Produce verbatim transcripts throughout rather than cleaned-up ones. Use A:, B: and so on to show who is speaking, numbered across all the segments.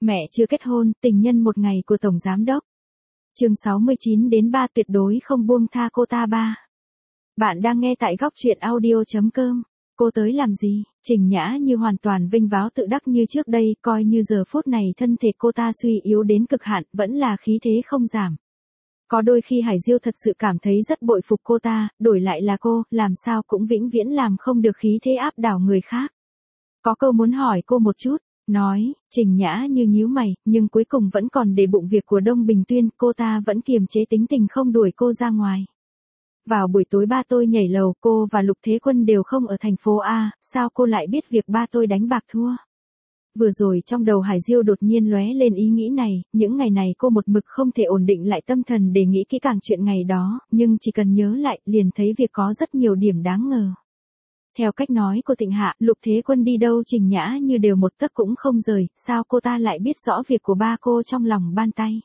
A: Mẹ chưa kết hôn, tình nhân một ngày của Tổng Giám Đốc. Chương sáu mươi chín đến ba tuyệt đối không buông tha cô ta ba. Bạn đang nghe tại góc truyện audio chấm com. Cô tới làm gì? Trình Nhã Như hoàn toàn vinh váo tự đắc như trước đây, coi như giờ phút này thân thể cô ta suy yếu đến cực hạn, vẫn là khí thế không giảm. Có đôi khi Hải Diêu thật sự cảm thấy rất bội phục cô ta, đổi lại là cô, làm sao cũng vĩnh viễn làm không được khí thế áp đảo người khác. Có câu muốn hỏi cô một chút, nói, Trình Nhã Như nhíu mày, nhưng cuối cùng vẫn còn để bụng việc của Đông Bình Tuyên, cô ta vẫn kiềm chế tính tình không đuổi cô ra ngoài. Vào buổi tối ba tôi nhảy lầu, cô và Lục Thế Quân đều không ở thành phố A, sao cô lại biết việc ba tôi đánh bạc thua? Vừa rồi trong đầu Hải Diêu đột nhiên lóe lên ý nghĩ này, những ngày này cô một mực không thể ổn định lại tâm thần để nghĩ kỹ càng chuyện ngày đó, nhưng chỉ cần nhớ lại, liền thấy việc có rất nhiều điểm đáng ngờ. Theo cách nói của Thịnh Hạ, Lục Thế Quân đi đâu Trình Nhã Như đều một tấc cũng không rời, sao cô ta lại biết rõ việc của ba cô trong lòng bàn tay?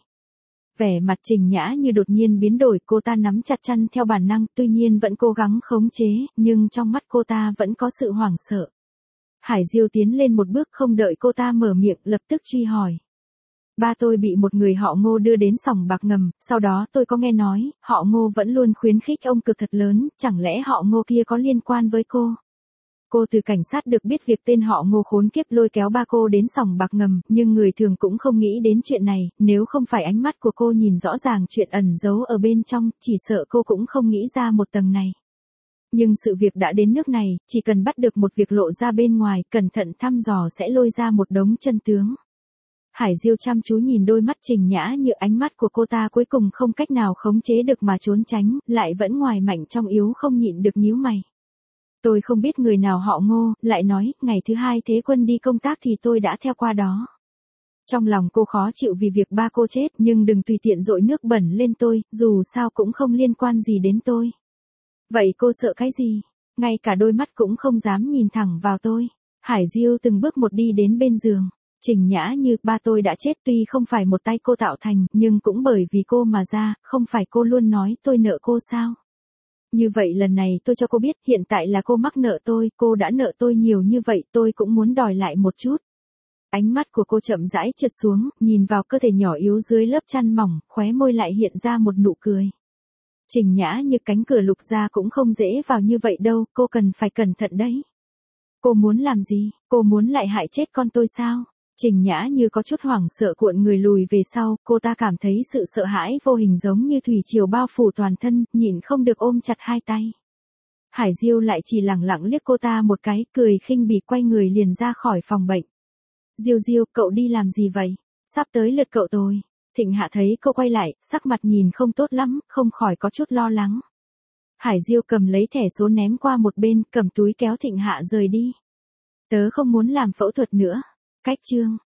A: Vẻ mặt Trình Nhã Như đột nhiên biến đổi, cô ta nắm chặt chăn theo bản năng, tuy nhiên vẫn cố gắng khống chế, nhưng trong mắt cô ta vẫn có sự hoảng sợ. Hải Diêu tiến lên một bước, không đợi cô ta mở miệng, lập tức truy hỏi. Ba tôi bị một người họ Ngô đưa đến sòng bạc ngầm, sau đó tôi có nghe nói, họ Ngô vẫn luôn khuyến khích ông cực thật lớn, chẳng lẽ họ Ngô kia có liên quan với cô? Cô từ cảnh sát được biết việc tên họ Ngô khốn kiếp lôi kéo ba cô đến sòng bạc ngầm, nhưng người thường cũng không nghĩ đến chuyện này, nếu không phải ánh mắt của cô nhìn rõ ràng chuyện ẩn giấu ở bên trong, chỉ sợ cô cũng không nghĩ ra một tầng này. Nhưng sự việc đã đến nước này, chỉ cần bắt được một việc lộ ra bên ngoài, cẩn thận thăm dò sẽ lôi ra một đống chân tướng. Hải Diêu chăm chú nhìn đôi mắt Trình Nhã Như, ánh mắt của cô ta cuối cùng không cách nào khống chế được mà trốn tránh, lại vẫn ngoài mạnh trong yếu không nhịn được nhíu mày. Tôi không biết người nào họ Ngô, lại nói, ngày thứ hai Thế Quân đi công tác thì tôi đã theo qua đó. Trong lòng cô khó chịu vì việc ba cô chết, nhưng đừng tùy tiện dội nước bẩn lên tôi, dù sao cũng không liên quan gì đến tôi. Vậy cô sợ cái gì? Ngay cả đôi mắt cũng không dám nhìn thẳng vào tôi. Hải Diêu từng bước một đi đến bên giường. Trình Nhã Như, ba tôi đã chết, tuy không phải một tay cô tạo thành, nhưng cũng bởi vì cô mà ra, không phải cô luôn nói tôi nợ cô sao? Như vậy lần này tôi cho cô biết, hiện tại là cô mắc nợ tôi, cô đã nợ tôi nhiều như vậy, tôi cũng muốn đòi lại một chút. Ánh mắt của cô chậm rãi trượt xuống, nhìn vào cơ thể nhỏ yếu dưới lớp chăn mỏng, khóe môi lại hiện ra một nụ cười. Trình Nhã Như, cánh cửa Lục gia cũng không dễ vào như vậy đâu, cô cần phải cẩn thận đấy. Cô muốn làm gì? Cô muốn lại hại chết con tôi sao? Trình Nhã Như có chút hoảng sợ cuộn người lùi về sau, cô ta cảm thấy sự sợ hãi vô hình giống như thủy triều bao phủ toàn thân, nhịn không được ôm chặt hai tay. Hải Diêu lại chỉ lẳng lặng liếc cô ta một cái, cười khinh bỉ quay người liền ra khỏi phòng bệnh. Diêu Diêu, cậu đi làm gì vậy? Sắp tới lượt cậu rồi. Thịnh Hạ thấy cô quay lại, sắc mặt nhìn không tốt lắm, không khỏi có chút lo lắng. Hải Diêu cầm lấy thẻ số ném qua một bên, cầm túi kéo Thịnh Hạ rời đi. Tớ không muốn làm phẫu thuật nữa. Cách chương.